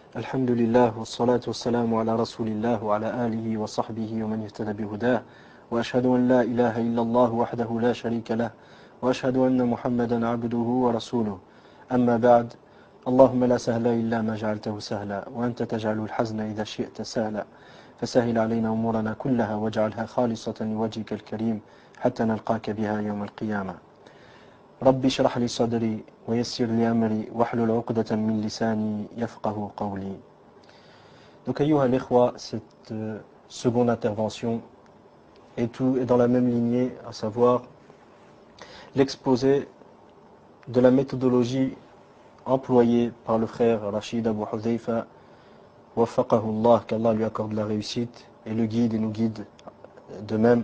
الحمد لله والصلاة والسلام على رسول الله وعلى آله وصحبه ومن اهتدى بهداه وأشهد أن لا إله إلا الله وحده لا شريك له وأشهد أن محمدا عبده ورسوله أما بعد اللهم لا سهل إلا ما جعلته سهلا وأنت تجعل الحزن إذا شئت سهلا فسهل علينا أمورنا كلها واجعلها خالصة لوجهك الكريم حتى نلقاك بها يوم القيامة ربي اشرح لي صدري ويسر لي أمري واحلل عقدة من لساني يفقه قولي. Donc ayyuha al-ikhwa, cette seconde intervention est dans la même lignée, à savoir l'exposé de la méthodologie employée par le frère Rachid Abu Hudhayfa, waffaqahu Allah, qu'Allah lui accorde la réussite, et le guide et nous guide de même.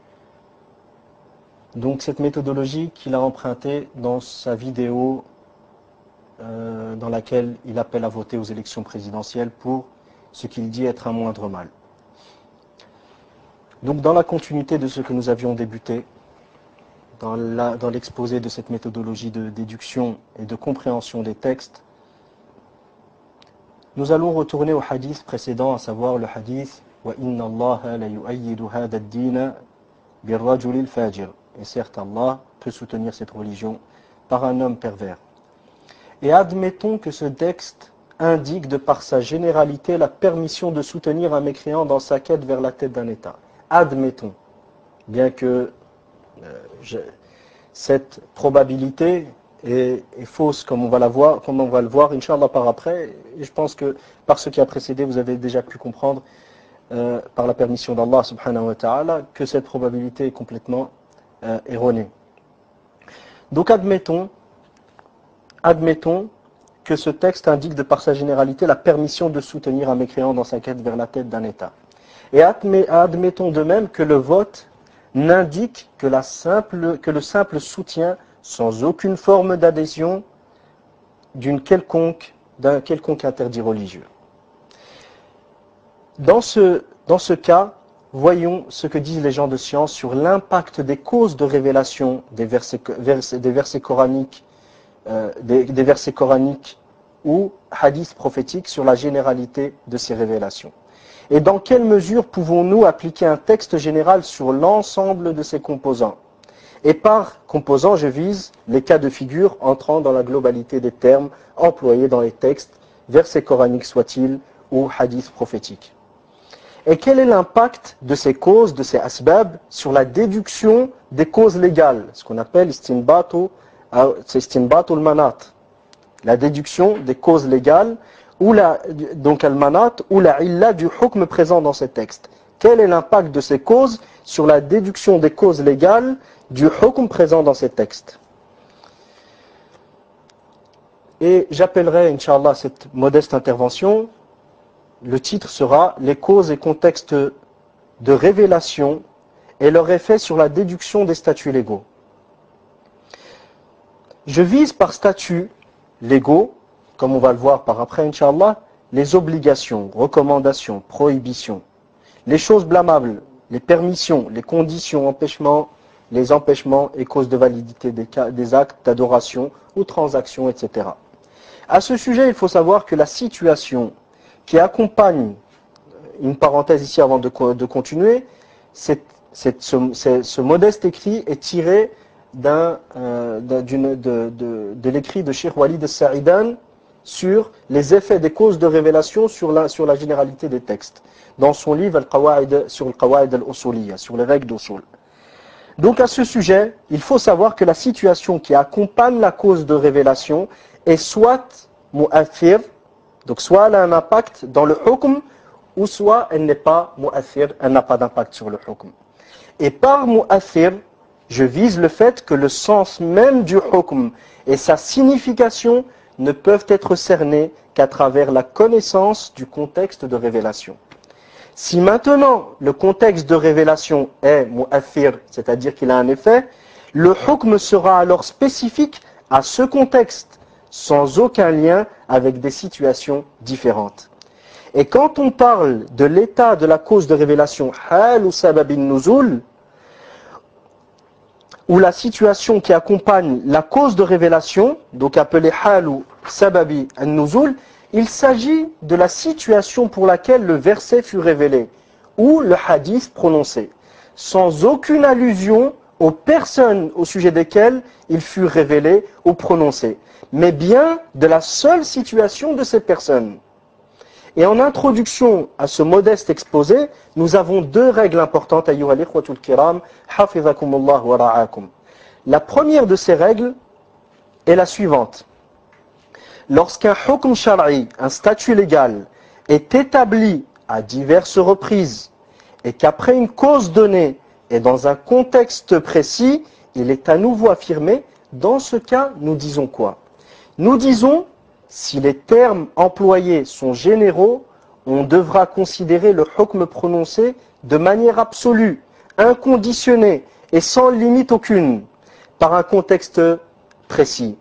Donc cette méthodologie qu'il a empruntée dans sa vidéo dans laquelle il appelle à voter aux élections présidentielles pour ce qu'il dit être un moindre mal. Donc dans la continuité de ce que nous avions débuté, dans l'exposé de cette méthodologie de déduction et de compréhension des textes, nous allons retourner au hadith précédent, à savoir le hadith « Wa inna Allah la yu'ayyidu hada ad-dina bir-rajulil fajir » et certes Allah peut soutenir cette religion par un homme pervers. Et admettons que ce texte indique de par sa généralité la permission de soutenir un mécréant dans sa quête vers la tête d'un État. Admettons, bien que cette probabilité est fausse comme on va le voir, Inch'Allah par après, et je pense que par ce qui a précédé, vous avez déjà pu comprendre par la permission d'Allah subhanahu wa ta'ala que cette probabilité est complètement erronée. Donc admettons que ce texte indique de par sa généralité la permission de soutenir un mécréant dans sa quête vers la tête d'un État. Et admettons de même que le vote n'indique que le simple soutien sans aucune forme d'adhésion d'un quelconque interdit religieux. Dans ce cas, voyons ce que disent les gens de science sur l'impact des causes de révélation des versets coraniques ou hadiths prophétiques sur la généralité de ces révélations. Et dans quelle mesure pouvons-nous appliquer un texte général sur l'ensemble de ses composants? Et par composants, je vise les cas de figure entrant dans la globalité des termes employés dans les textes, versets coraniques soient-ils ou hadiths prophétiques. Et quel est l'impact de ces causes, de ces asbab, sur la déduction des causes légales, ce qu'on appelle istinbatul manat, la déduction des causes légales, donc al-manat, ou la illa du hukm présent dans ces textes. Quel est l'impact de ces causes sur la déduction des causes légales du hukm présent dans ces textes? Et j'appellerai, Inch'Allah, cette modeste intervention, le titre sera « Les causes et contextes de révélation et leur effet sur la déduction des statuts légaux ». Je vise par statuts légaux, comme on va le voir par après, Inch'Allah, les obligations, recommandations, prohibitions, les choses blâmables, les permissions, les conditions, empêchements, les empêchements et causes de validité des actes d'adoration ou transactions, etc. À ce sujet, il faut savoir que la situation qui accompagne, une parenthèse ici avant de continuer, ce modeste écrit est tiré de l'écrit de Cheikh Walid al-Sa'idan sur les effets des causes de révélation sur la généralité des textes, dans son livre sur al-Qawa'id al-Usuliyya, sur les règles d'usul. Donc à ce sujet, il faut savoir que la situation qui accompagne la cause de révélation est soit mu'athir, donc soit elle a un impact dans le hukm, ou soit elle n'est pas mu'athir, elle n'a pas d'impact sur le hukm. Et par mu'athir, je vise le fait que le sens même du hukm et sa signification ne peuvent être cernés qu'à travers la connaissance du contexte de révélation. Si maintenant le contexte de révélation est mu'athir, c'est-à-dire qu'il a un effet, le hukm sera alors spécifique à ce contexte, sans aucun lien avec des situations différentes. Et quand on parle de l'état de la cause de révélation, hal ou sababin nuzul, ou la situation qui accompagne la cause de révélation, donc appelée hal ou sababi an-nuzul, Il s'agit de la situation pour laquelle le verset fut révélé ou le hadith prononcé, sans aucune allusion aux personnes au sujet desquelles il fut révélé ou prononcé, mais bien de la seule situation de ces personnes. Et en introduction à ce modeste exposé, nous avons deux règles importantes, ayyuha al-ikhwatul kiram, hafizakumullah wa ra'akum. La première de ces règles est la suivante. Lorsqu'un hukm shar'i, un statut légal, est établi à diverses reprises et qu'après une cause donnée et dans un contexte précis, il est à nouveau affirmé, dans ce cas, nous disons quoi? Nous disons, si les termes employés sont généraux, on devra considérer le hukm prononcé de manière absolue, inconditionnée et sans limite aucune, par un contexte précis.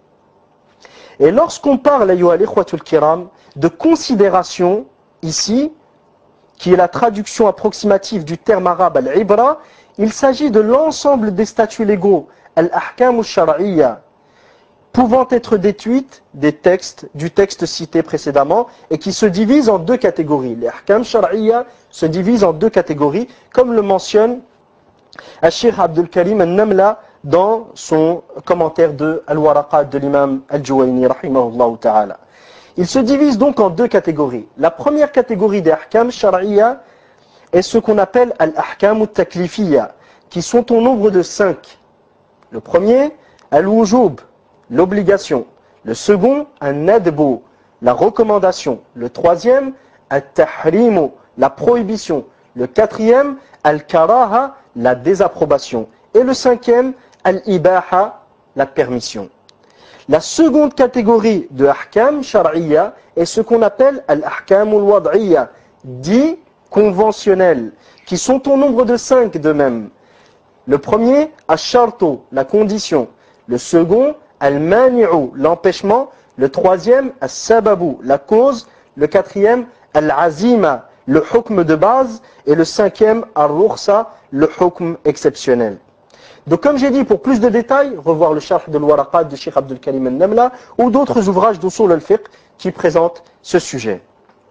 Et lorsqu'on parle, ayyuha al-ikhwatul kiram, de considération, ici, qui est la traduction approximative du terme arabe al-ibra, il s'agit de l'ensemble des statuts légaux, al-ahkam al-shar'iyya, pouvant être déduites du texte cité précédemment, et qui se divisent en deux catégories. Les ahkam shar'iyya se divisent en deux catégories, comme le mentionne Al-Sheikh Abdul Karim al-Namla dans son commentaire de Al-Waraqat de l'imam Al-Juwayni, rahimahullah ta'ala. Il se divise donc en deux catégories. La première catégorie des ahkam shar'iyya est ce qu'on appelle al-ahkam al-taklifiyya, qui sont au nombre de 5. Le premier, al-wujub, l'obligation. Le second, an-nadbu, la recommandation. Le troisième, al-tahrimu, la prohibition. Le quatrième, al-karaha, la désapprobation. Et le cinquième, al-ibaha, la permission. La seconde catégorie de ahkam shar'iyya est ce qu'on appelle al-ahkam al-wad'iyya, dit conventionnels, qui sont au nombre de 5 de même. Le premier, ash-shartu, la condition. Le second, al-mani'u, l'empêchement. Le troisième, as-sababu, la cause. Le quatrième, al-azima, le hukm de base. Et le cinquième, al-rukhsa, le hukm exceptionnel. Donc comme j'ai dit, pour plus de détails, revoir le sharh de l'Waraqat de Sheikh Abdul Karim al-Namla ou d'autres ouvrages d'usul al-fiqh qui présentent ce sujet.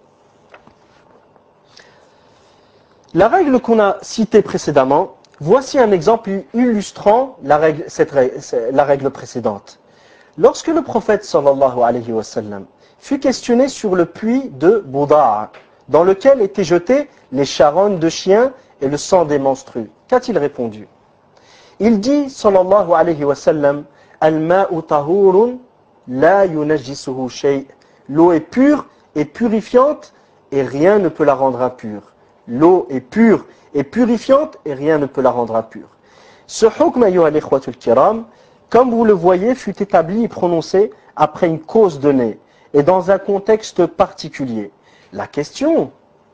La règle qu'on a citée précédemment, voici un exemple illustrant la règle précédente. Lorsque le prophète sallallahu alayhi wa sallam fut questionné sur le puits de Bouda'a, dans lequel étaient jetés les charognes de chiens et le sang des menstrues, qu'a-t-il répondu? Il dit sallallahu alayhi wa sallam, al-ma'u tahurun la yunajjisuhu shay'. L'eau est pure et purifiante et rien ne peut la rendre impure. L'eau est pure et purifiante et rien ne peut la rendre impure. Ce hukm, ayyuha al-ikhwatul kiram, comme vous le voyez, fut établi et prononcé après une cause donnée et dans un contexte particulier. La question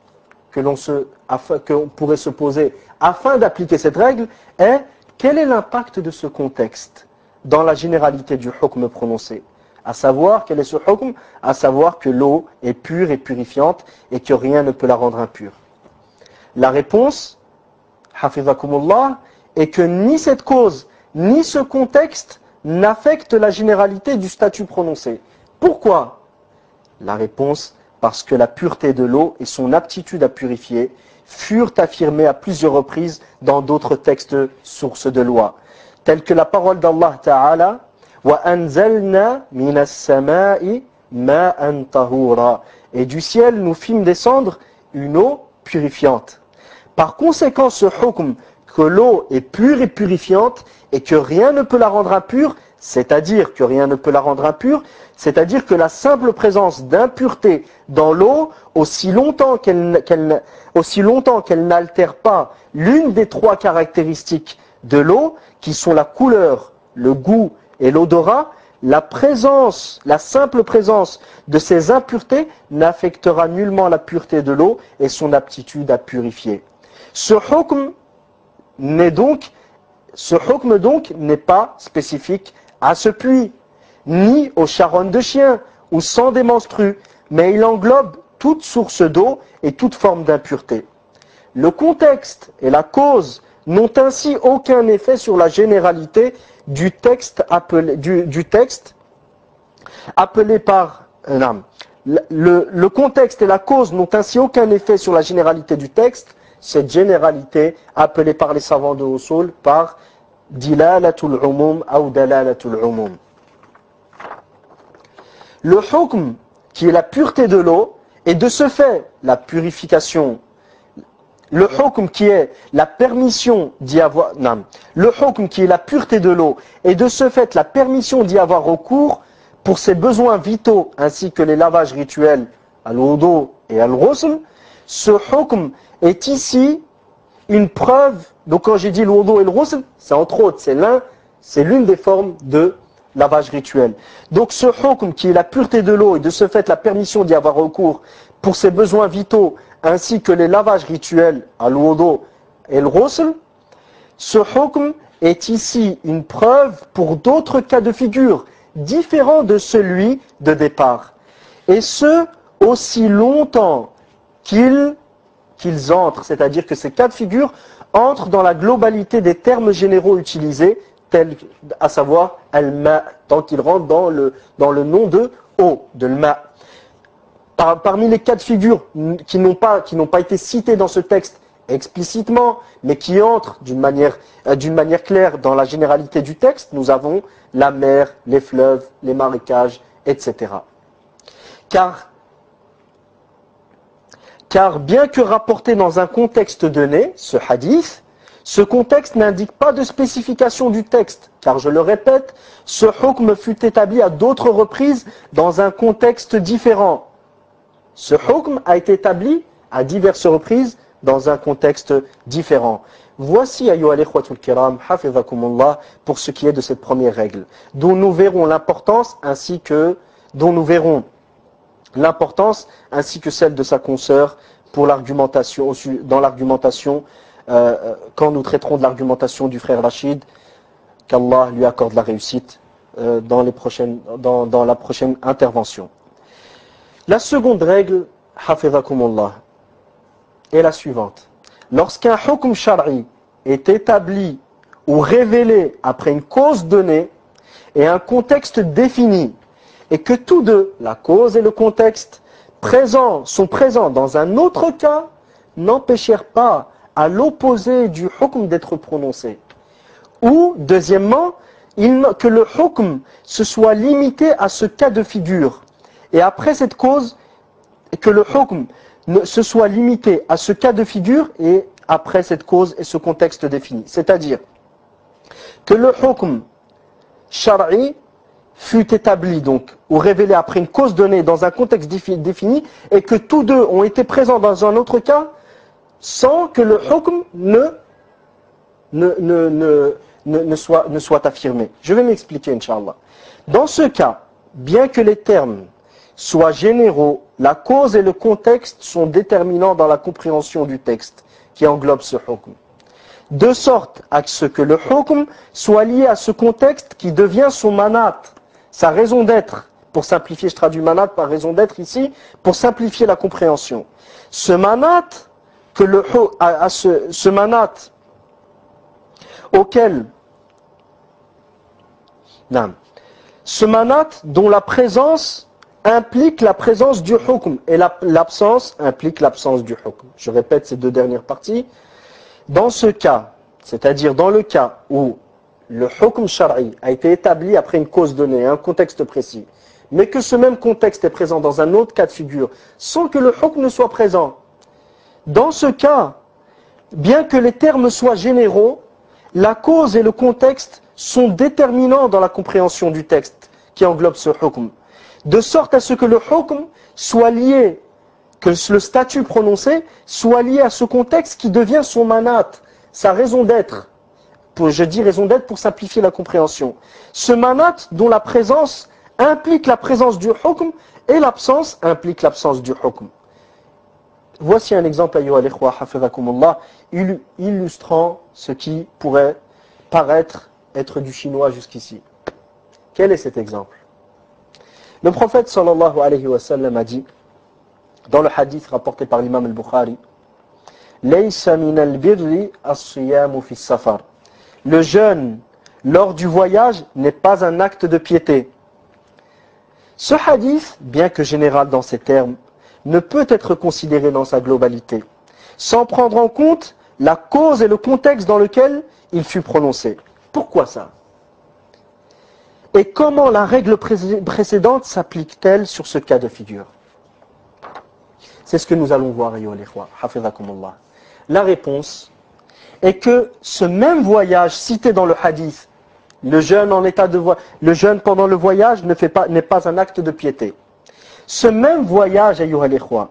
qu'on pourrait se poser afin d'appliquer cette règle est: quel est l'impact de ce contexte dans la généralité du hukm prononcé? À savoir, quel est ce hukm? À savoir que l'eau est pure et purifiante et que rien ne peut la rendre impure. La réponse, hafizakumullah, est que ni cette cause, ni ce contexte n'affectent la généralité du statut prononcé. Pourquoi? La réponse, parce que la pureté de l'eau et son aptitude à purifier furent affirmées à plusieurs reprises dans d'autres textes sources de loi, tels que la parole d'Allah Ta'ala, wa anzalna minas sama'i ma'an tahura, et du ciel nous fîmes descendre une eau purifiante. Par conséquent, ce hukm, que l'eau est pure et purifiante et que rien ne peut la rendre impure, c'est-à-dire que rien ne peut la rendre impure, c'est-à-dire que la simple présence d'impureté dans l'eau, aussi longtemps qu'elle n'altère pas l'une des 3 caractéristiques de l'eau, qui sont la couleur, le goût et l'odorat, la simple présence de ces impuretés n'affectera nullement la pureté de l'eau et son aptitude à purifier. Ce hukm donc n'est pas spécifique à ce puits, ni aux charognes de chiens ou sang des menstrues, mais il englobe toute source d'eau et toute forme d'impureté. Le contexte et la cause n'ont ainsi aucun effet sur la généralité du texte appelé par le contexte et la cause n'ont ainsi aucun effet sur la généralité du texte, cette généralité appelée par les savants de Usul par dilalatul umum ou dalalatul umum. Le hukm, qui est la pureté de l'eau, et de ce fait la purification. Le hukm qui est la permission d'y avoir, non, le hukm qui est la pureté de l'eau, et de ce fait la permission d'y avoir recours pour ses besoins vitaux ainsi que les lavages rituels al-wudu et al-ghusl, ce hukm est ici une preuve. Donc quand j'ai dit le wudu et le ghusl, c'est entre autres, c'est l'une des formes de lavage rituel. Donc ce hukm qui est la pureté de l'eau et de ce fait la permission d'y avoir recours pour ses besoins vitaux ainsi que les lavages rituels al-wudu et le ghusl, ce hukm est ici une preuve pour d'autres cas de figure différents de celui de départ. Et ce, aussi longtemps qu'ils entrent, c'est-à-dire que ces cas de figure entrent dans la globalité des termes généraux utilisés, tels, à savoir al-ma, tant qu'ils rentrent dans le nom de eau, de l'ma. Parmi les cas de figure qui n'ont pas été cités dans ce texte explicitement, mais qui entrent d'une manière claire dans la généralité du texte, nous avons la mer, les fleuves, les marécages, etc. Car bien que rapporté dans un contexte donné, ce hadith, ce contexte n'indique pas de spécification du texte, car je le répète, ce hukm fut établi à d'autres reprises dans un contexte différent. Ce hukm a été établi à diverses reprises dans un contexte différent. Voici, ayyuhal ikhwatul kiram, hafizakumullah, pour ce qui est de cette première règle, dont nous verrons l'importance ainsi que celle de sa consoeur pour l'argumentation, dans l'argumentation, quand nous traiterons de l'argumentation du frère Rachid, qu'Allah lui accorde la réussite dans la prochaine intervention. La seconde règle, hafizakumullah, est la suivante. Lorsqu'un hukm shar'i est établi ou révélé après une cause donnée et un contexte défini, et que tous deux, la cause et le contexte, sont présents dans un autre cas, n'empêchèrent pas à l'opposé du hukm d'être prononcé. Ou, deuxièmement, que le hukm se soit limité à ce cas de figure. Et après cette cause, que le hukm se soit limité à ce cas de figure et après cette cause et ce contexte défini. C'est-à-dire que le hukm shar'i fut établi donc ou révélé après une cause donnée dans un contexte défini et que tous deux ont été présents dans un autre cas sans que le hukm ne soit affirmé. Je vais m'expliquer, Inch'Allah. Dans ce cas, bien que les termes soient généraux, la cause et le contexte sont déterminants dans la compréhension du texte qui englobe ce hukm. De sorte à ce que le hukm soit lié à ce contexte qui devient son manat, sa raison d'être. Pour simplifier, je traduis manat par raison d'être ici, pour simplifier la compréhension. Ce manat, ce manat auquel, ce manat dont la présence implique la présence du hukm et l'absence implique l'absence du hukm. Je répète ces deux dernières parties. Dans ce cas, c'est-à-dire dans le cas où le hukm shar'i a été établi après une cause donnée, un contexte précis, mais que ce même contexte est présent dans un autre cas de figure, sans que le hukm ne soit présent, dans ce cas, bien que les termes soient généraux, la cause et le contexte sont déterminants dans la compréhension du texte qui englobe ce hukm. De sorte à ce que le hukm soit lié, que le statut prononcé soit lié à ce contexte qui devient son manat, sa raison d'être. Je dis raison d'être pour simplifier la compréhension. Ce manat dont la présence implique la présence du hukm et l'absence implique l'absence du hukm. Voici un exemple, ayyuha al-ikhwa, hafizakumullah, illustrant ce qui pourrait paraître être du chinois jusqu'ici. Quel est cet exemple ? Le prophète sallallahu alayhi wa sallam a dit, dans le hadith rapporté par l'imam al-Bukhari, Laysa min al-birri as-siyamu fi safar. Le jeûne lors du voyage n'est pas un acte de piété. Ce hadith, bien que général dans ses termes, ne peut être considéré dans sa globalité, sans prendre en compte la cause et le contexte dans lequel il fut prononcé. Pourquoi ça? Et comment la règle précédente s'applique-t-elle sur ce cas de figure? C'est ce que nous allons voir, ayyuha al-ikhwa, hafizakumullah. La réponse est que ce même voyage cité dans le hadith, le jeûne pendant le voyage n'est pas un acte de piété. Ce même voyage, ayyuha al-ikhwa,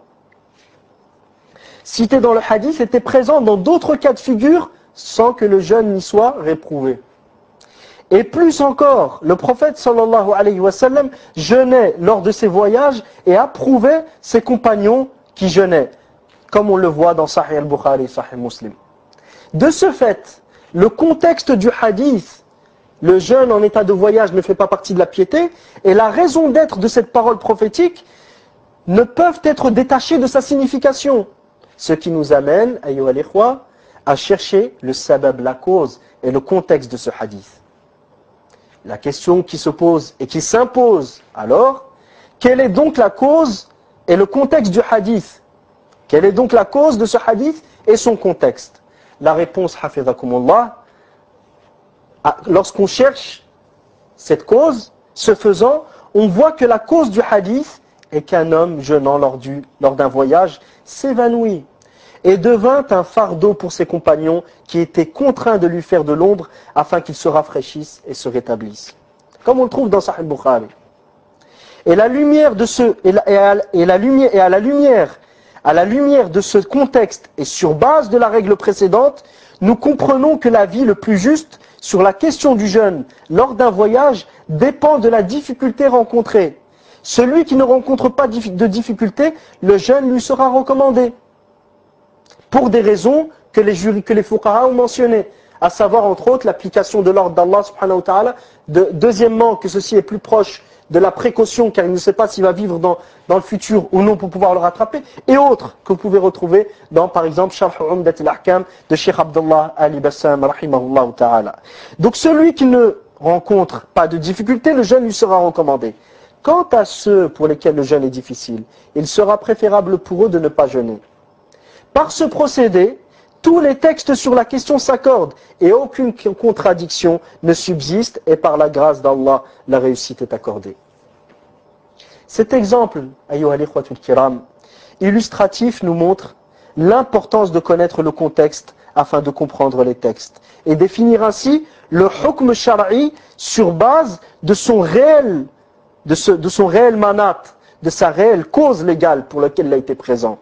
cité dans le hadith, était présent dans d'autres cas de figure sans que le jeûne n'y soit réprouvé. Et plus encore, le prophète sallallahu alayhi wa sallam jeûnait lors de ses voyages et approuvait ses compagnons qui jeûnaient, comme on le voit dans Sahih al-Bukhari, Sahih Muslim. De ce fait, le contexte du hadith, le jeûne en état de voyage ne fait pas partie de la piété, et la raison d'être de cette parole prophétique ne peuvent être détachées de sa signification. Ce qui nous amène, ayyuha al-ikhwa, à chercher le sabab, la cause et le contexte de ce hadith. La question qui se pose et qui s'impose alors, quelle est donc la cause et le contexte du hadith? Quelle est donc la cause de ce hadith et son contexte? La réponse, hafizakumullah, lorsqu'on cherche cette cause, ce faisant, on voit que la cause du hadith est qu'un homme jeûnant lors d'un voyage s'évanouit et devint un fardeau pour ses compagnons qui étaient contraints de lui faire de l'ombre afin qu'il se rafraîchisse et se rétablisse. Comme on le trouve dans Sahih al-Bukhari. Et à la lumière de ce contexte et sur base de la règle précédente, nous comprenons que l'avis le plus juste sur la question du jeûne lors d'un voyage dépend de la difficulté rencontrée. Celui qui ne rencontre pas de difficulté, le jeûne lui sera recommandé. Pour des raisons que les fuqaha ont mentionnées, à savoir entre autres l'application de l'ordre d'Allah subhanahu wa ta'ala, deuxièmement que ceci est plus proche de la précaution car il ne sait pas s'il va vivre dans le futur ou non pour pouvoir le rattraper, et autres que vous pouvez retrouver dans par exemple Sharh Umdat al-Ahkam de Cheikh Abdullah Ali Bassam rahimahullah ta'ala. Donc celui qui ne rencontre pas de difficulté, le jeûne lui sera recommandé. Quant à ceux pour lesquels le jeûne est difficile, il sera préférable pour eux de ne pas jeûner. Par ce procédé, tous les textes sur la question s'accordent et aucune contradiction ne subsiste et par la grâce d'Allah, la réussite est accordée. Cet exemple, ayyuha al-ikhwatul kiram, illustratif nous montre l'importance de connaître le contexte afin de comprendre les textes et définir ainsi le hukm shar'i sur base de son réel manat, de sa réelle cause légale pour laquelle il a été présent.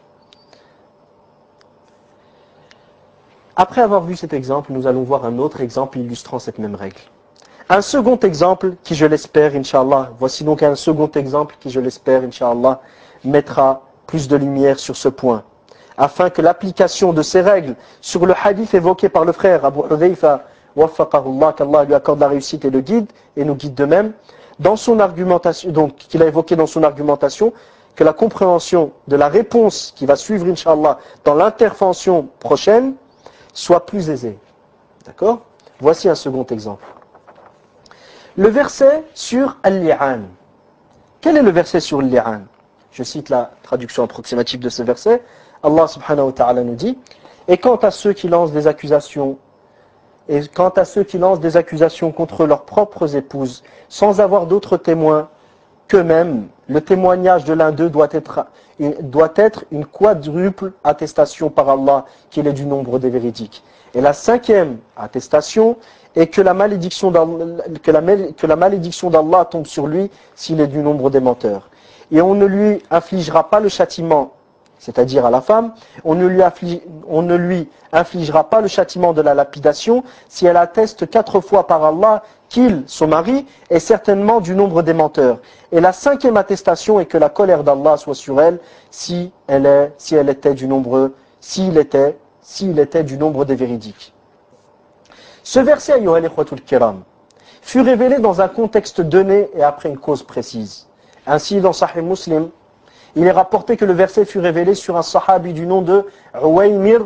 Après avoir vu cet exemple, nous allons voir un autre exemple illustrant cette même règle. Un second exemple qui, je l'espère, Inch'Allah, voici donc un second exemple qui, je l'espère, Inch'Allah, mettra plus de lumière sur ce point, afin que l'application de ces règles sur le hadith évoqué par le frère Abu Hudhayfa, waffaqahullah, qu'Allah lui accorde la réussite et le guide, et nous guide de même, dans son argumentation, donc qu'il a évoqué dans son argumentation, que la compréhension de la réponse qui va suivre, Inch'Allah, dans l'intervention prochaine, soit plus aisé. D'accord? Voici un second exemple. Le verset sur Al-Li'an. Quel est le verset sur Al-Li'an? Je cite la traduction approximative de ce verset. Allah subhanahu wa ta'ala nous dit: et quant à ceux qui lancent des accusations contre leurs propres épouses, sans avoir d'autres témoins qu'eux-mêmes, le témoignage de l'un d'eux doit être une quadruple attestation par Allah qu'il est du nombre des véridiques. Et la cinquième attestation est que la malédiction d'Allah tombe sur lui s'il est du nombre des menteurs. Et on ne lui infligera pas le châtiment, c'est-à-dire à la femme, on ne lui infligera pas le châtiment de la lapidation si elle atteste 4 fois par Allah qu'il, son mari, est certainement du nombre des menteurs. Et la cinquième attestation est que la colère d'Allah soit sur elle s'il était du nombre des véridiques. Ce verset, ayyuha al-ikhwatul kiram, fut révélé dans un contexte donné et après une cause précise. Ainsi, dans Sahih Muslim, il est rapporté que le verset fut révélé sur un sahabi du nom de Uwaymir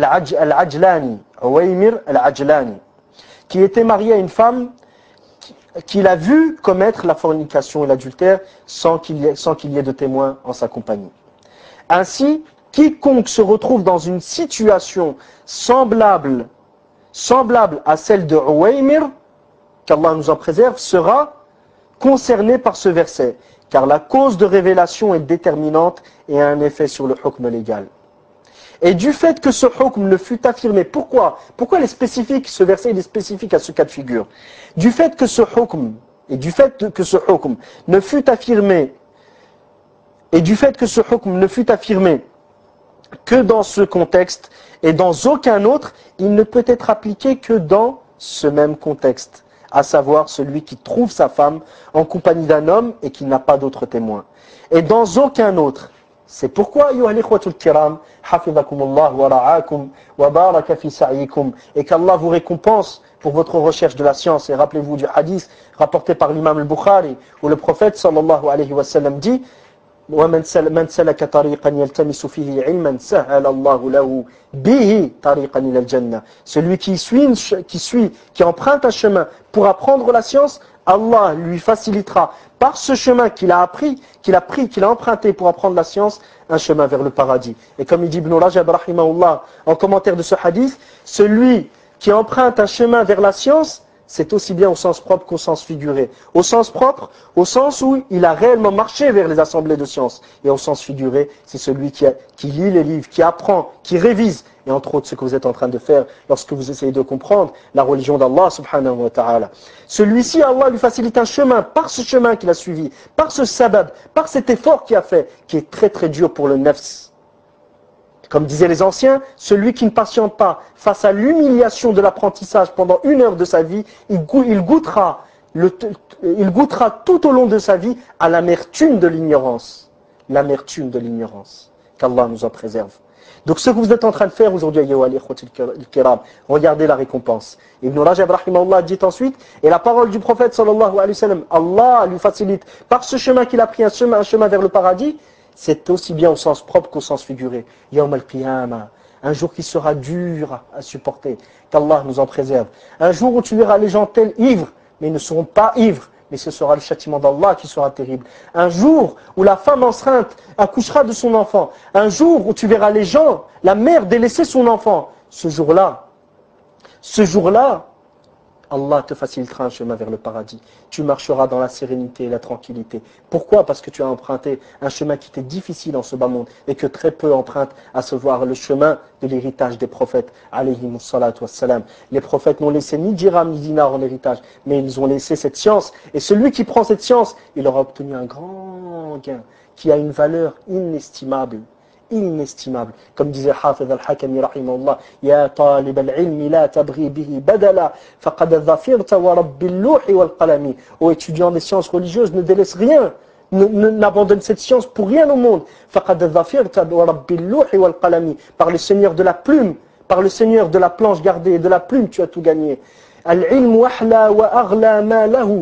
al-Ajlani, qui était marié à une femme qu'il a vu commettre la fornication et l'adultère sans qu'il y ait de témoins en sa compagnie. Ainsi, quiconque se retrouve dans une situation semblable à celle de Uwaymir, qu'Allah nous en préserve, sera concerné par ce verset, car la cause de révélation est déterminante et a un effet sur le hukm légal. Et du fait que ce hukm ne fut affirmé, pourquoi il est spécifique, ce verset il est spécifique à ce cas de figure? Du fait que ce hukm, ne fut affirmé, que dans ce contexte et dans aucun autre, il ne peut être appliqué que dans ce même contexte, à savoir celui qui trouve sa femme en compagnie d'un homme et qui n'a pas d'autre témoin. Et dans aucun autre. C'est pourquoi, ayyuha al-ikhwatul kiram, hafizakumullah wa ra'akum wa baraka fi sa'ikum, et qu'Allah vous récompense pour votre recherche de la science. Et rappelez-vous du hadith rapporté par l'imam al-Bukhari, où le prophète sallallahu alayhi wa sallam dit: وَمَنْ سَلَكَ طَرِيقًا يَلْتَمِسُ فِيهِ عِلْمًا سَهَّلَ اللَّهُ لَهُ بِهِ طَرِيقًا إِلَى الْجَنَّةِ. Celui qui emprunte un chemin pour apprendre la science, Allah lui facilitera par ce chemin qu'il a emprunté pour apprendre la science, un chemin vers le paradis. Et comme il dit Ibn Rajab rahimahullah en commentaire de ce hadith, celui qui emprunte un chemin vers la science, c'est aussi bien au sens propre qu'au sens figuré. Au sens propre, au sens où il a réellement marché vers les assemblées de sciences. Et au sens figuré, c'est celui qui lit les livres, qui apprend, qui révise. Et entre autres, ce que vous êtes en train de faire lorsque vous essayez de comprendre la religion d'Allah subhanahu wa ta'ala. Celui-ci, Allah lui facilite un chemin, par ce chemin qu'il a suivi, par ce sabab, par cet effort qu'il a fait, qui est très très dur pour le nafs. Comme disaient les anciens, celui qui ne patiente pas face à l'humiliation de l'apprentissage pendant 1 heure de sa vie, il goûtera tout au long de sa vie à l'amertume de l'ignorance. L'amertume de l'ignorance. Qu'Allah nous en préserve. Donc ce que vous êtes en train de faire aujourd'hui, regardez la récompense. Ibn Rajab rahimahullah dit ensuite, et la parole du prophète sallallahu alayhi wa sallam, Allah lui facilite par ce chemin qu'il a pris, un chemin vers le paradis, c'est aussi bien au sens propre qu'au sens figuré. Yawm al-Qiyamah, un jour qui sera dur à supporter, qu'Allah nous en préserve. Un jour où tu verras les gens tels ivres, mais ils ne seront pas ivres, mais ce sera le châtiment d'Allah qui sera terrible. Un jour où la femme enceinte accouchera de son enfant. Un jour où tu verras les gens, la mère délaisser son enfant. Ce jour-là, Allah te facilitera un chemin vers le paradis. Tu marcheras dans la sérénité et la tranquillité. Pourquoi? Parce que tu as emprunté un chemin qui était difficile en ce bas monde et que très peu empruntent à se voir le chemin de l'héritage des prophètes. Alayhimus salatu wassalam. Les prophètes n'ont laissé ni dirham ni dinar en héritage, mais ils ont laissé cette science. Et celui qui prend cette science, il aura obtenu un grand gain qui a une valeur inestimable. Comme disait Hafiz al-Hakami rahimahullah, ya talib al-ilmi la tabghi bihi badala faqad dhafirta wa rabbil louhi wal qalami. Ô étudiant des sciences religieuses, ne délaisse rien, n'abandonne cette science pour rien au monde. Faqad dhafirta wa rabbil louhi wal qalami. Par le Seigneur de la plume, par le Seigneur de la planche gardée et de la plume, tu as tout gagné. العلم أحلى وأغلى ما له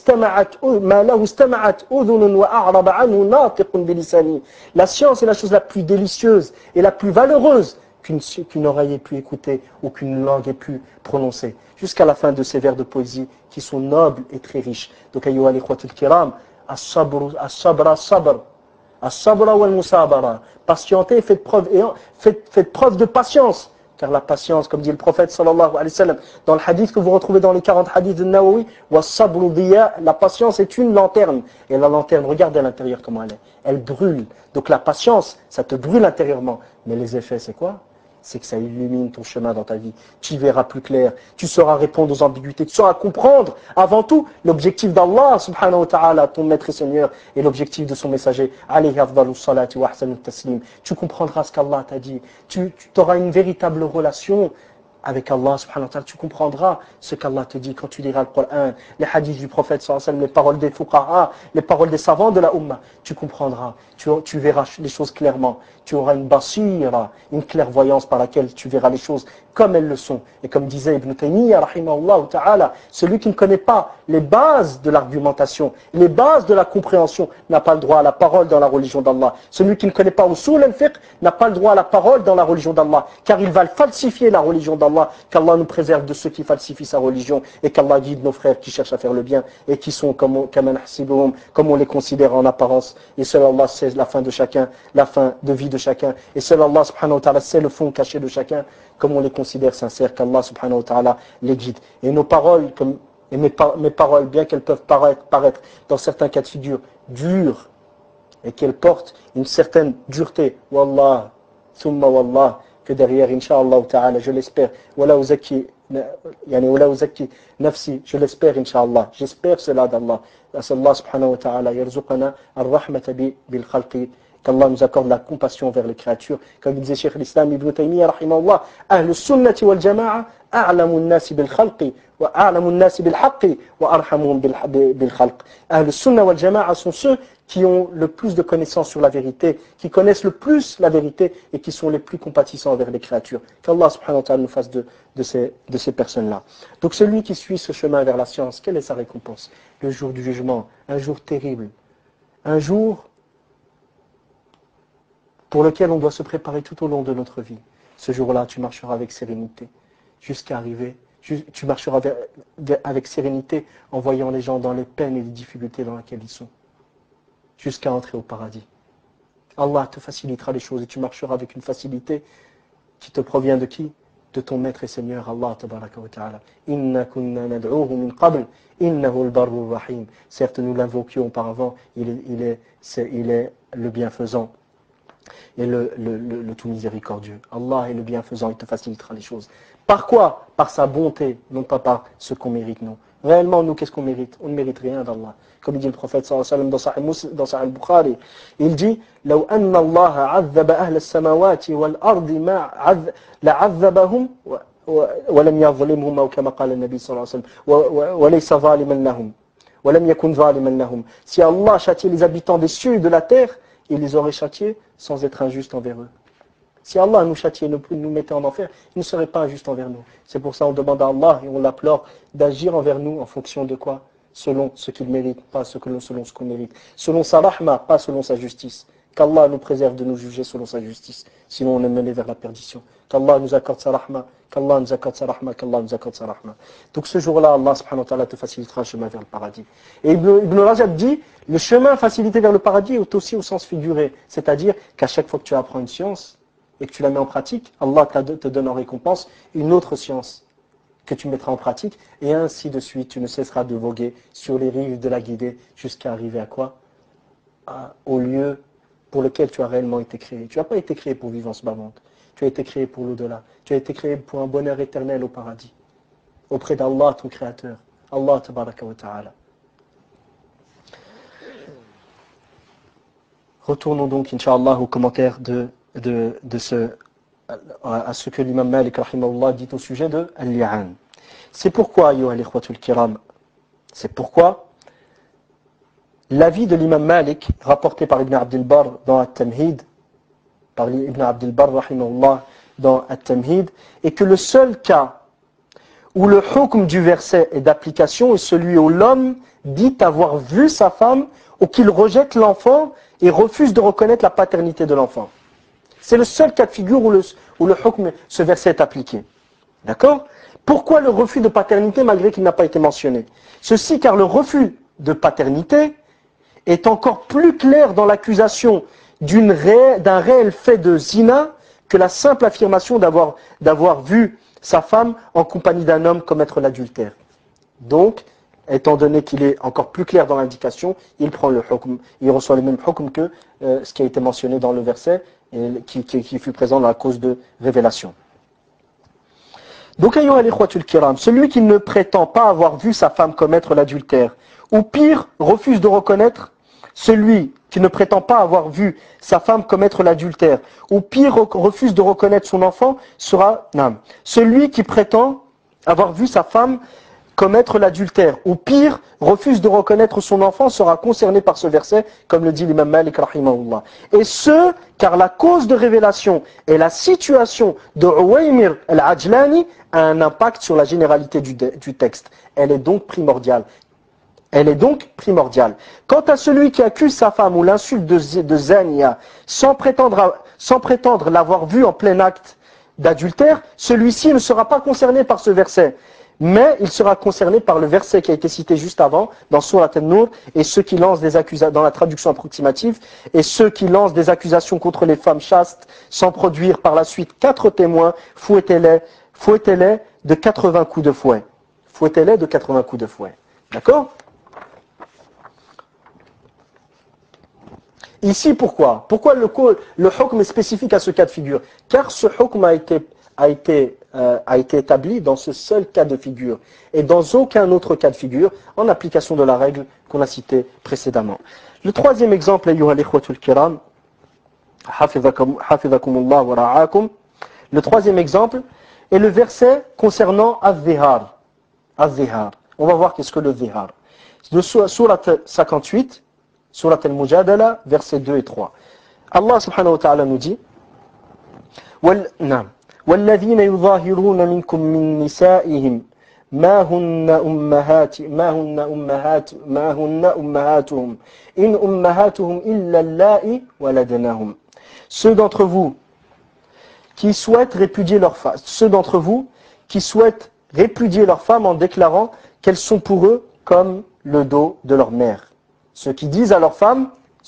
استمعت أذن وأعرب عنه ناطق بلسانه. La science est la chose la plus délicieuse et la plus valeureuse qu'une oreille ait pu écouter ou qu'une langue ait pu prononcer. Jusqu'à la fin de ces vers de poésie qui sont nobles et très riches. Donc, ayyuha al-ikhwatul kiram, as-sabra wal musabara. Patientez, faites preuve de patience. Car la patience, comme dit le prophète sallallahu alayhi wa sallam, dans le hadith que vous retrouvez dans les 40 hadiths de Nawawi, la patience est une lanterne. Et la lanterne, regardez à l'intérieur comment elle est. Elle brûle. Donc la patience, ça te brûle intérieurement. Mais les effets, c'est quoi? C'est que ça illumine ton chemin dans ta vie. Tu y verras plus clair. Tu sauras répondre aux ambiguïtés. Tu sauras comprendre, avant tout, l'objectif d'Allah, subhanahu wa ta'ala, ton maître et Seigneur, et l'objectif de son messager. Alayhi afdalus salati wa ahsanut taslim. Tu comprendras ce qu'Allah t'a dit. Tu auras une véritable relation avec Allah, subhanahu wa ta'ala. Tu comprendras ce qu'Allah te dit quand tu liras le Coran, les hadiths du prophète, sallallahu alayhi wa sallam, les paroles des fuqaha, les paroles des savants de la Ummah. Tu comprendras. Tu verras les choses clairement. Tu auras une basira, une clairvoyance par laquelle tu verras les choses comme elles le sont. Et comme disait Ibn Taymiyyah, rahimahullah ta'ala, celui qui ne connaît pas les bases de l'argumentation, les bases de la compréhension, n'a pas le droit à la parole dans la religion d'Allah. Celui qui ne connaît pas usul al-fiqh n'a pas le droit à la parole dans la religion d'Allah, car il va falsifier la religion d'Allah. Inch'Allah, qu'Allah nous préserve de ceux qui falsifient sa religion et qu'Allah guide nos frères qui cherchent à faire le bien et qui sont comme on les considère en apparence. Et seul Allah sait la fin de chacun, la fin de vie de chacun. Et seul Allah subhanahu wa ta'ala sait le fond caché de chacun, comme on les considère sincères, qu'Allah subhanahu wa ta'ala les guide. Et nos paroles, et mes paroles, bien qu'elles peuvent paraître dans certains cas de figure dures et qu'elles portent une certaine dureté, wallah, thumma wallah, que derrière, incha'Allah ta'ala, je l'espère, wala uzaki nafsi, je l'espère, incha'Allah, j'espère cela d'Allah. Allah subhanahu wa ta'ala yarzuqana ar-rahmata bil khalqi, qu'Allah nous accorde la compassion vers les créatures. Comme disait Cheikh l'Islam Ibn Taymiyyah, rahimahullah, Ahl sunnati wal jama'a, a'lamu an-nasi bil khalqi, wa a'lamu an-nasi bil haqqi, wa arhamuhum bil khalq. Ahl sunna wal jama'a sont ceux qui ont le plus de connaissances sur la vérité, qui connaissent le plus la vérité et qui sont les plus compatissants envers les créatures. Qu'Allah subhanahu wa ta'ala nous fasse de ces personnes-là. Donc celui qui suit ce chemin vers la science, quelle est sa récompense? Le jour du jugement, un jour terrible, un jour pour lequel on doit se préparer tout au long de notre vie. Ce jour-là, tu marcheras avec sérénité jusqu'à arriver. Tu marcheras avec sérénité en voyant les gens dans les peines et les difficultés dans lesquelles ils sont, jusqu'à entrer au paradis. Allah te facilitera les choses et tu marcheras avec une facilité qui te provient de qui? De ton maître et Seigneur, Allah tabaraka wa ta'ala. Inna kunna nad'uhu min qabl, innahu al-barru rahim. Certes, nous l'invoquions auparavant, il est le bienfaisant et le tout miséricordieux. Allah est le bienfaisant, il te facilitera les choses. Par quoi? Par sa bonté, non pas par ce qu'on mérite, non. Réellement, nous, qu'est-ce qu'on mérite? On ne mérite rien d'Allah. Comme dit le prophète sallallahu alayhi wa sallam dans Sahih al-Bukhari, il dit لو أن الله عذب أهل السماوات والأرض ما لعذبهم ولم يظلمهم أو كما قال النبي صلى الله عليه وسلم وليس ظالما لهم ولم يكن ظالما لهم. Si Allah châtiait les habitants des cieux et de la terre, il les aurait châtiés sans être injuste envers eux. Si Allah nous châtiait, nous mettait en enfer, il ne serait pas injuste envers nous. C'est pour ça qu'on demande à Allah et on l'implore d'agir envers nous en fonction de quoi? Selon ce qu'il mérite, pas selon ce qu'on mérite. Selon sa rahma, pas selon sa justice. Qu'Allah nous préserve de nous juger selon sa justice, sinon on est mené vers la perdition. Qu'Allah nous accorde sa rahma, qu'Allah nous accorde sa rahma, qu'Allah nous accorde sa rahma. Donc ce jour-là, Allah subhanahu wa ta'ala te facilitera le chemin vers le paradis. Et Ibn Rajab dit, le chemin facilité vers le paradis est aussi au sens figuré. C'est-à-dire qu'à chaque fois que tu apprends une science et que tu la mets en pratique, Allah te donne en récompense une autre science que tu mettras en pratique, et ainsi de suite, tu ne cesseras de voguer sur les rives de la guidée jusqu'à arriver à quoi? Au lieu pour lequel tu as réellement été créé. Tu n'as pas été créé pour vivre en ce bas monde. Tu as été créé pour l'au-delà. Tu as été créé pour un bonheur éternel au paradis, auprès d'Allah, ton Créateur. Allah tabaraka wa ta'ala. Retournons donc, Inch'Allah, au commentaire à ce que l'imam Malik rahimahullah dit au sujet de Al-Li'an. C'est pourquoi, ayyuha al-ikhwatul kiram, c'est pourquoi l'avis de l'imam Malik, rapporté par Ibn Abd al-Barr dans At-Tamhid, par Ibn Abd al-Barr rahimahullah dans At-Tamhid, est que le seul cas où le hukm du verset est d'application est celui où l'homme dit avoir vu sa femme ou qu'il rejette l'enfant et refuse de reconnaître la paternité de l'enfant. C'est le seul cas de figure où le hukm, ce verset est appliqué. D'accord? Pourquoi le refus de paternité malgré qu'il n'a pas été mentionné? Ceci car le refus de paternité est encore plus clair dans l'accusation d'un réel fait de zina que la simple affirmation d'avoir vu sa femme en compagnie d'un homme commettre l'adultère. Donc, étant donné qu'il est encore plus clair dans l'indication, il prend le hukm, il reçoit le même hukm que ce qui a été mentionné dans le verset et qui fut présent dans la cause de révélation. Donc, ayyuha al-ikhwatul kiram, celui qui ne prétend pas avoir vu sa femme commettre l'adultère, ou pire, refuse de reconnaître, celui qui ne prétend pas avoir vu sa femme commettre l'adultère, ou pire, refuse de reconnaître son enfant, sera nam. Celui qui prétend avoir vu sa femme commettre l'adultère, ou pire, refuse de reconnaître son enfant, sera concerné par ce verset, comme le dit l'imam Malik rahimahullah. Et ce, car la cause de révélation et la situation de Uwaymir al-Ajlani a un impact sur la généralité du texte. Elle est donc primordiale. Quant à celui qui accuse sa femme ou l'insulte de Zania sans prétendre l'avoir vue en plein acte d'adultère, celui-ci ne sera pas concerné par ce verset. Mais il sera concerné par le verset qui a été cité juste avant, dans Surat An-Nur, et ceux qui lancent des accusations, dans la traduction approximative, et ceux qui lancent des accusations contre les femmes chastes, sans produire par la suite 4 témoins, fouettez-les de 80 coups de fouet. Fouettez-les de 80 coups de fouet. D'accord ? Ici, pourquoi ? Pourquoi le hukm est spécifique à ce cas de figure ? Car ce hukm a été établi dans ce seul cas de figure et dans aucun autre cas de figure en application de la règle qu'on a citée précédemment. Le troisième exemple, ayyuha al-ikhwatul kiram, hafizakumullah wa ra'akum. Le troisième exemple est le verset concernant az-zihar. Az-zihar. On va voir qu'est-ce que le zihar. De Surat 58, Surat al-Mujadala, versets 2 et 3. Allah subhanahu wa ta'ala nous dit وَالَّذِينَ يُظَاهِرُونَ مِنْكُمْ مِنْ نِسَائِهِمْ مَا هُنَّ أُمَّهَاتُهُمْ إِنْ أُمَّهَاتُهُمْ إِلَّا اللَّائِي وَلَدْنَهُمْ. Ceux d'entre vous qui souhaitent répudier leurs femmes en déclarant qu'elles sont pour eux comme le dos de leur mère. Ceux qui disent à leurs femmes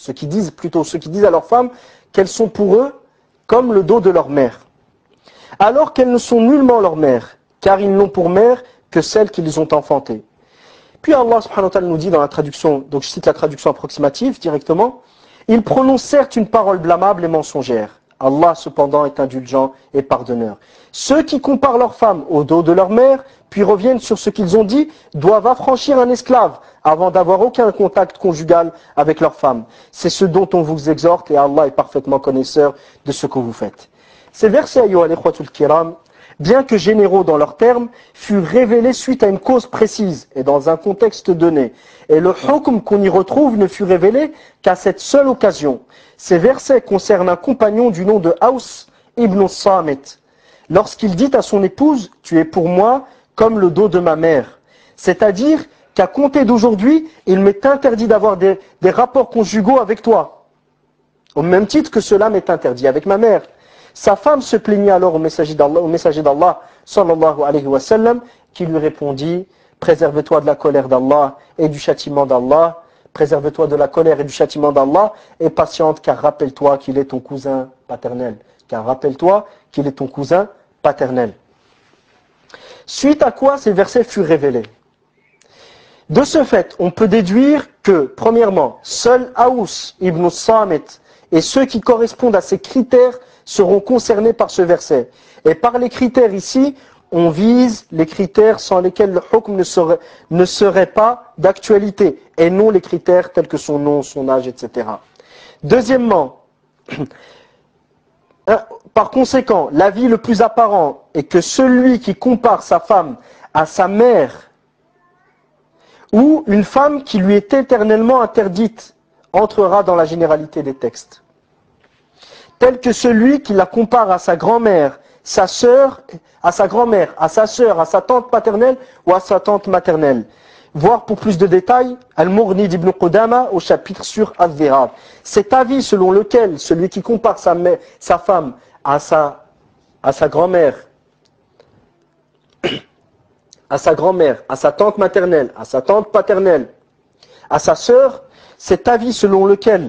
qu'elles sont pour eux comme le dos de leur mère. Alors qu'elles ne sont nullement leur mère, car ils n'ont pour mère que celles qu'ils ont enfantées. Puis Allah subhanahu wa ta'ala nous dit dans la traduction, donc je cite la traduction approximative directement, ils prononcent certes une parole blâmable et mensongère. Allah cependant est indulgent et pardonneur. Ceux qui comparent leurs femmes au dos de leur mère, puis reviennent sur ce qu'ils ont dit, doivent affranchir un esclave avant d'avoir aucun contact conjugal avec leur femme. C'est ce dont on vous exhorte et Allah est parfaitement connaisseur de ce que vous faites. Ces versets, ayyuha al-ikhwatul kiram, bien que généraux dans leurs termes, furent révélés suite à une cause précise et dans un contexte donné. Et le hukm qu'on y retrouve ne fut révélé qu'à cette seule occasion. Ces versets concernent un compagnon du nom de Aus ibn Samit. Lorsqu'il dit à son épouse « Tu es pour moi comme le dos de ma mère », c'est-à-dire qu'à compter d'aujourd'hui, il m'est interdit d'avoir des rapports conjugaux avec toi, au même titre que cela m'est interdit avec ma mère. Sa femme se plaignit alors au messager d'Allah, sallallahu alayhi wa sallam, qui lui répondit « Préserve-toi de la colère d'Allah et du châtiment d'Allah, préserve-toi de la colère et du châtiment d'Allah, et patiente, car rappelle-toi qu'il est ton cousin paternel. » Car rappelle-toi qu'il est ton cousin paternel. Suite à quoi ces versets furent révélés. De ce fait, on peut déduire que, premièrement, seul Aus ibn Samit et ceux qui correspondent à ces critères seront concernés par ce verset. Et par les critères ici, on vise les critères sans lesquels le hukm ne serait pas d'actualité, et non les critères tels que son nom, son âge, etc. Deuxièmement, par conséquent, l'avis le plus apparent est que celui qui compare sa femme à sa mère ou une femme qui lui est éternellement interdite entrera dans la généralité des textes. Tel que celui qui la compare à sa grand-mère, sa sœur, à sa tante paternelle ou à sa tante maternelle. Voir pour plus de détails, Al-Mughni d'Ibn Qudama au chapitre sur Az-Zihar. Cet avis selon lequel celui qui compare sa femme à sa grand-mère, à sa tante maternelle, à sa tante paternelle, à sa sœur, cet avis selon lequel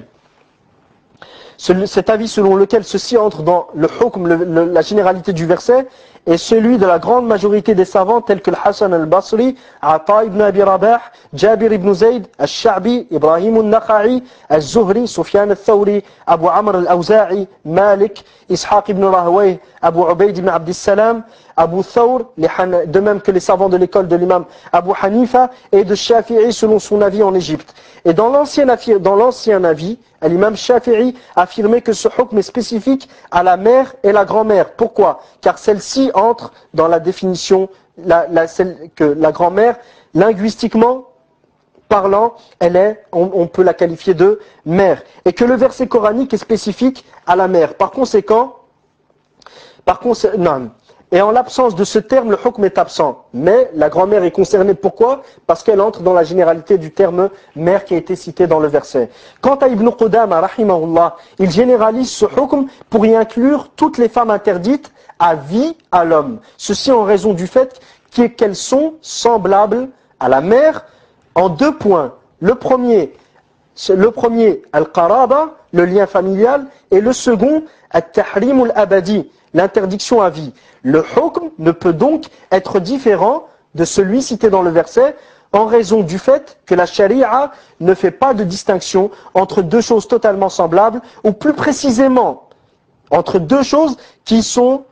ceci entre dans le hukm, la généralité du verset, est celui de la grande majorité des savants tels que le Hassan al-Basri, Ata ibn Abi Rabah, Jabir ibn Zayd, al-Sha'bi, Ibrahim al-Nakha'i, al-Zuhri, Sufyan al-Thawri, Abu Amr al-Awza'i, Malik, Ishaq ibn Rahwayh, Abu Ubayd ibn Abdissalam, Abu Thawr, de même que les savants de l'école de l'imam Abu Hanifa et de Shafi'i selon son avis en Égypte. Et dans l'ancien avis, l'imam Shafi'i affirmait que ce hukm est spécifique à la mère et la grand-mère. Pourquoi ? Car celle-ci entre dans la définition que la grand-mère, linguistiquement parlant, on peut la qualifier de mère. Et que le verset coranique est spécifique à la mère. Par conséquent, Et en l'absence de ce terme, le hukm est absent. Mais la grand-mère est concernée. Pourquoi? Parce qu'elle entre dans la généralité du terme mère qui a été cité dans le verset. Quant à Ibn Qudama, rahimahullah, il généralise ce hukm pour y inclure toutes les femmes interdites à vie à l'homme. Ceci en raison du fait qu'elles sont semblables à la mère en 2 points. Le premier, al-qaraba, le lien familial, et le second, al-tahrim al-abadi, l'interdiction à vie. Le hukm ne peut donc être différent de celui cité dans le verset en raison du fait que la charia ne fait pas de distinction entre 2 choses totalement semblables, ou plus précisément entre 2 choses qui sont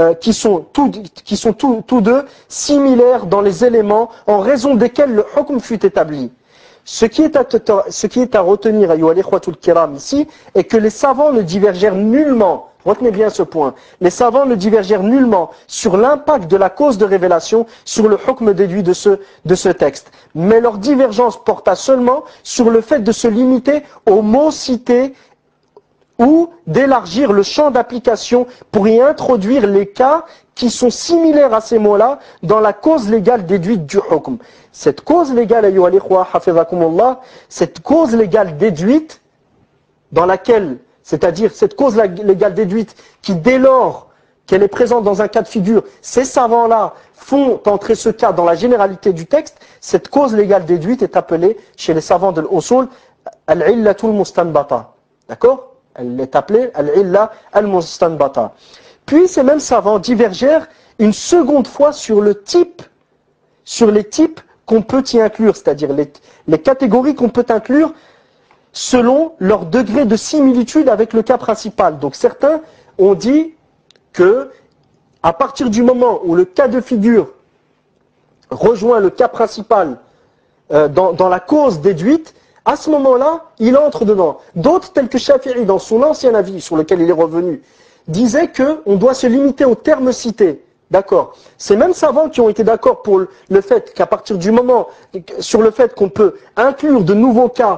tous deux similaires dans les éléments en raison desquels le hukm fut établi. Ce qui est à retenir, ayyuha al-ikhwatul kiram, ici, est que les savants ne divergèrent nullement, retenez bien ce point, les savants ne divergèrent nullement sur l'impact de la cause de révélation sur le hukm déduit de ce texte. Mais leur divergence porta seulement sur le fait de se limiter aux mots cités ou d'élargir le champ d'application pour y introduire les cas qui sont similaires à ces mots-là dans la cause légale déduite du hukm. Cette cause légale, ayyuha al-ikhwa, hafizakumullah, cette cause légale déduite, dans laquelle, c'est-à-dire cette cause légale déduite qui, dès lors qu'elle est présente dans un cas de figure, ces savants-là font entrer ce cas dans la généralité du texte, cette cause légale déduite est appelée, chez les savants de l'usul, al-illatul mustanbata. D'accord? Elle est appelée al-illa al-mustanbata. Puis ces mêmes savants divergèrent une seconde fois sur les types qu'on peut y inclure, c'est-à-dire les catégories qu'on peut inclure selon leur degré de similitude avec le cas principal. Donc certains ont dit que à partir du moment où le cas de figure rejoint le cas principal dans la cause déduite, à ce moment-là, il entre dedans. D'autres, tels que Shafi'i, dans son ancien avis sur lequel il est revenu, disaient qu'on doit se limiter aux termes cités. D'accord. Ces mêmes savants qui ont été d'accord pour le fait qu'à partir du moment, sur le fait qu'on peut inclure de nouveaux cas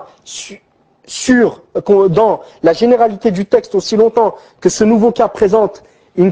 dans la généralité du texte aussi longtemps que ce nouveau cas présente une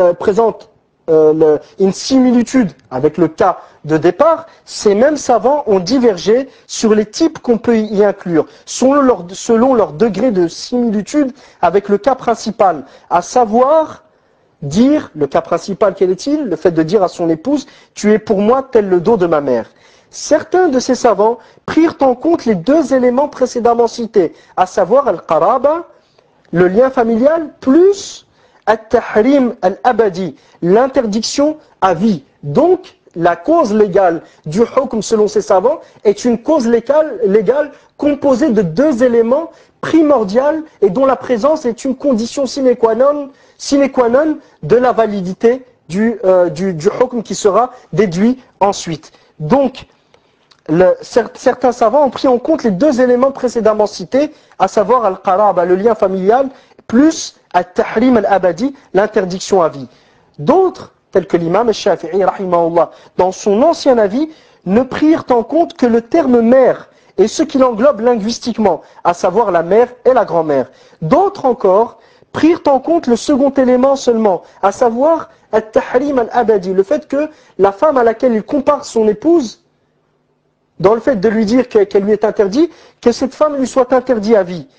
similitude avec le cas de départ, ces mêmes savants ont divergé sur les types qu'on peut y inclure, selon leur degré de similitude avec le cas principal, à savoir dire, le cas principal quel est-il? Le fait de dire à son épouse, tu es pour moi tel le dos de ma mère. Certains de ces savants prirent en compte les 2 éléments précédemment cités, à savoir al-qaraba, le lien familial, plus al-tahrim al-abadi, l'interdiction à vie. Donc, la cause légale du hukm selon ces savants est une cause légale composée de 2 éléments primordiaux et dont la présence est une condition sine qua non de la validité du hukm qui sera déduit ensuite. Donc, certains savants ont pris en compte les 2 éléments précédemment cités, à savoir al-qaraba, le lien familial, plus al-tahrim al-abadi, l'interdiction à vie. D'autres, tels que l'imam al-Shafi'i, rahimahullah, dans son ancien avis, ne prirent en compte que le terme mère et ce qu'il englobe linguistiquement, à savoir la mère et la grand-mère. D'autres encore prirent en compte le second élément seulement, à savoir al-tahrim al-abadi, le fait que la femme à laquelle il compare son épouse, dans le fait de lui dire qu'elle lui est interdite, que cette femme lui soit interdite à vie.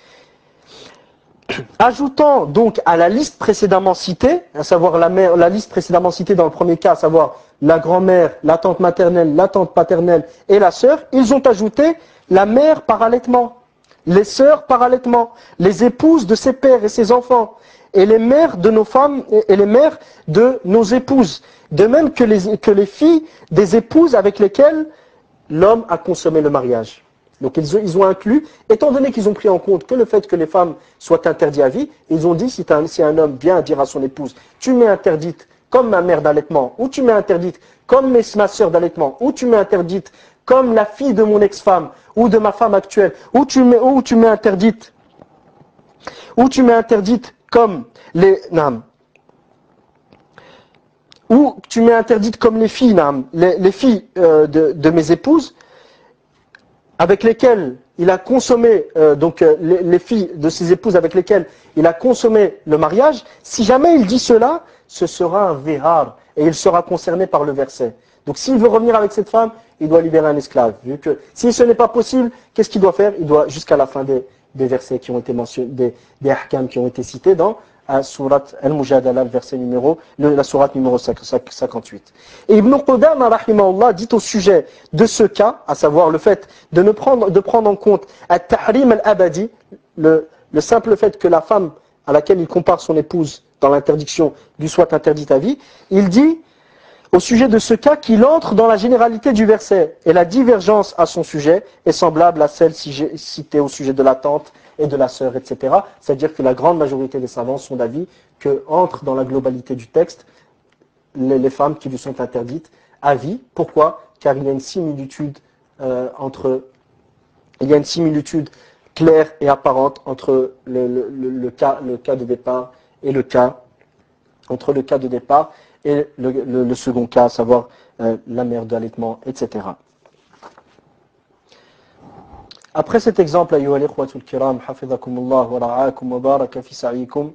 Ajoutant donc à la liste précédemment citée, à savoir la liste précédemment citée dans le premier cas, à savoir la grand-mère, la tante maternelle, la tante paternelle et la sœur, ils ont ajouté la mère par allaitement, les sœurs par allaitement, les épouses de ses pères et ses enfants, et les mères de nos femmes et les mères de nos épouses, de même que les filles des épouses avec lesquelles l'homme a consommé le mariage. Donc ils ont inclus, étant donné qu'ils ont pris en compte que le fait que les femmes soient interdites à vie, ils ont dit si un homme vient dire à son épouse, tu m'es interdite comme ma mère d'allaitement, ou tu m'es interdite comme ma sœur d'allaitement, ou tu m'es interdite comme la fille de mon ex-femme, ou de ma femme actuelle, ou tu m'es interdite comme ou tu m'es interdite comme les filles, les filles de mes épouses, avec lesquelles il a consommé, les filles de ses épouses avec lesquelles il a consommé le mariage. Si jamais il dit cela, ce sera un vihar et il sera concerné par le verset. Donc s'il veut revenir avec cette femme, il doit libérer un esclave. Vu que si ce n'est pas possible, qu'est-ce qu'il doit faire? Il doit, jusqu'à la fin des versets qui ont été mentionnés, des ahkam qui ont été cités dans la sourate Al-Mujadala, la sourate numéro 58. Et Ibn Qudama, rahimahullah, dit au sujet de ce cas, à savoir le fait de prendre en compte al-tahrim al-abadi, le simple fait que la femme à laquelle il compare son épouse dans l'interdiction lui soit interdite à vie, il dit au sujet de ce cas qu'il entre dans la généralité du verset et la divergence à son sujet est semblable à celle citée au sujet de la tante et de la sœur, etc. C'est-à-dire que la grande majorité des savants sont d'avis que entre dans la globalité du texte les femmes qui lui sont interdites à vie. Pourquoi? Car il y a une similitude claire et apparente entre le cas de départ et le cas et le second cas, à savoir la mère d'allaitement, etc. Après cet exemple, ayyuha al-ikhwatul kiram, hafizakumullah wa ra'akum wa baraka fi sa'ikum,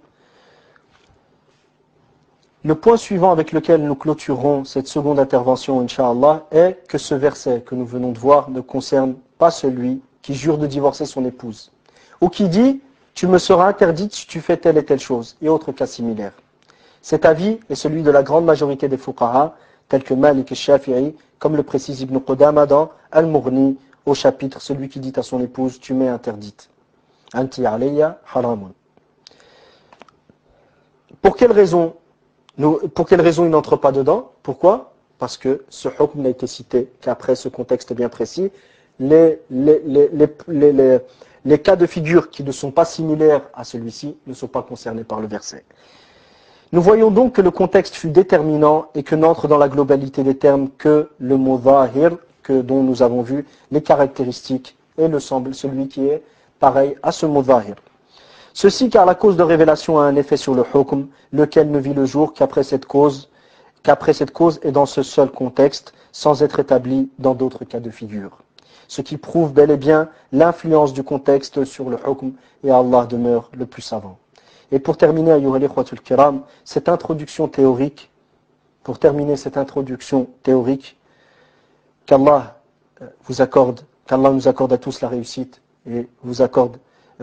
le point suivant avec lequel nous clôturerons cette seconde intervention, Inch'Allah, est que ce verset que nous venons de voir ne concerne pas celui qui jure de divorcer son épouse, ou qui dit « tu me seras interdite si tu fais telle et telle chose » et autres cas similaires. Cet avis est celui de la grande majorité des fuqaha, tels que Malik et Shafi'i, comme le précise Ibn Qudama dans Al-Mughni, au chapitre « Celui qui dit à son épouse, tu m'es interdite ». Anti alayya haramun. Pour quelle raison il n'entre pas dedans? Pourquoi? Parce que ce hukm n'a été cité qu'après ce contexte bien précis. Les cas de figure qui ne sont pas similaires à celui-ci ne sont pas concernés par le verset. Nous voyons donc que le contexte fut déterminant et que n'entre dans la globalité des termes que le mot zahir, dont nous avons vu les caractéristiques et celui qui est pareil à ce mot zahir. Ceci car la cause de révélation a un effet sur le hukm, lequel ne vit le jour qu'après cette cause est dans ce seul contexte, sans être établi dans d'autres cas de figure. Ce qui prouve bel et bien l'influence du contexte sur le hukm, et Allah demeure le plus savant. Et pour terminer, ayyuha al-ikhwatul kiram, cette introduction théorique, qu'Allah nous accorde à tous la réussite et vous accorde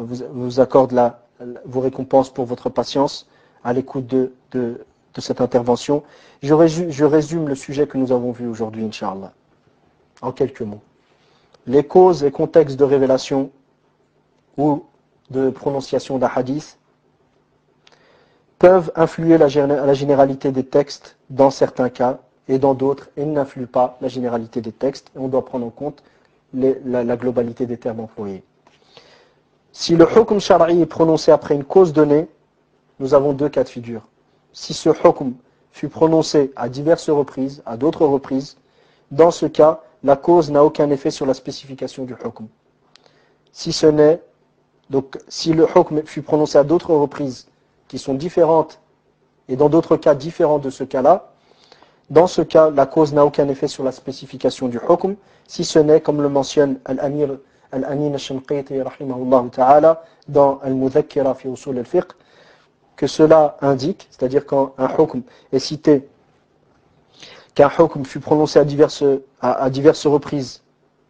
vos récompenses pour votre patience à l'écoute de cette intervention. Je résume le sujet que nous avons vu aujourd'hui, Inch'Allah, en quelques mots. Les causes et contextes de révélation ou de prononciation d'un hadith peuvent influer la généralité des textes dans certains cas, et dans d'autres, ils n'influent pas la généralité des textes, et on doit prendre en compte la globalité des termes employés. Si le hukm shar'i est prononcé après une cause donnée, nous avons deux cas de figure. Si ce hukm fut prononcé à diverses reprises, à d'autres reprises, dans ce cas, la cause n'a aucun effet sur la spécification du hukm. Si le hukm fut prononcé à d'autres reprises, qui sont différentes, et dans d'autres cas différents de ce cas-là, dans ce cas, la cause n'a aucun effet sur la spécification du hukm, si ce n'est, comme le mentionne Al-Amin al-Shanqiti, rahimahullah ta'ala, dans Al-Mudhakkira fi usul al-fiqh, que cela indique, c'est-à-dire quand un hukm est cité, qu'un hukm fut prononcé à diverses reprises,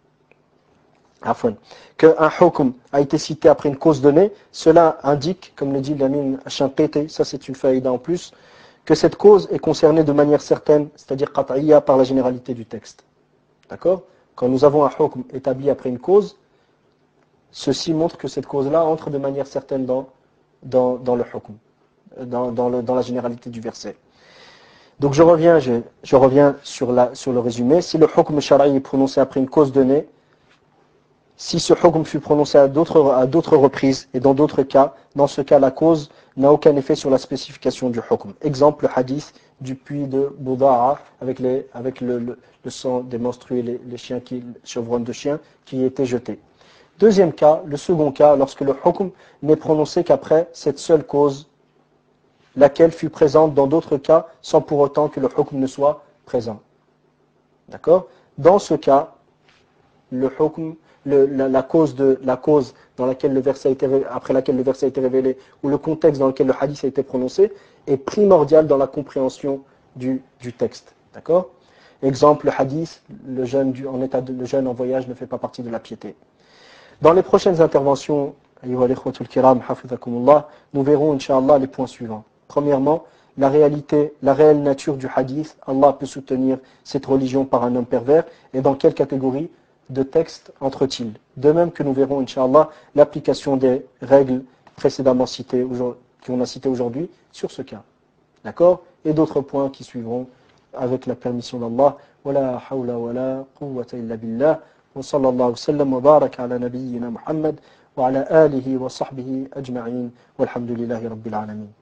qu'un hukm a été cité après une cause donnée, cela indique, comme le dit l'Amin al-Shanqiti, ça c'est une faïda en plus, que cette cause est concernée de manière certaine, c'est-à-dire qat'iyya, par la généralité du texte. D'accord? Quand nous avons un hukm établi après une cause, ceci montre que cette cause-là entre de manière certaine dans le hukm, dans la généralité du verset. Donc je reviens sur le résumé. Si le hukm shar'i est prononcé après une cause donnée, si ce hukm fut prononcé à d'autres reprises et dans d'autres cas, dans ce cas, la cause n'a aucun effet sur la spécification du hukm. Exemple, le hadith du puits de Bouda'a avec le sang des menstrués, les chiens chevrons de chiens qui étaient jetés. Deuxième cas, le second cas, lorsque le hukm n'est prononcé qu'après cette seule cause, laquelle fut présente dans d'autres cas sans pour autant que le hukm ne soit présent. D'accord? Dans ce cas, le hukm la cause dans laquelle le verset a été, après laquelle le verset a été révélé, ou le contexte dans lequel le hadith a été prononcé, est primordial dans la compréhension du texte. D'accord? Exemple, le hadith, le jeûne en voyage ne fait pas partie de la piété. Dans les prochaines interventions, nous verrons, Inch'Allah, les points suivants. Premièrement, la réelle nature du hadith. Allah peut soutenir cette religion par un homme pervers, et dans quelle catégorie de texte entre-t-il? De même que nous verrons, Inch'Allah, l'application des règles précédemment citées, qu'on a citées aujourd'hui, sur ce cas. D'accord? Et d'autres points qui suivront avec la permission d'Allah. Wala hawla wala quwwata illa billah. Wa sallallahu sallam wa baraka ala nabiyyina Muhammad wa ala alihi wa sahbihi ajma'in. Walhamdulillahi rabbil alamin.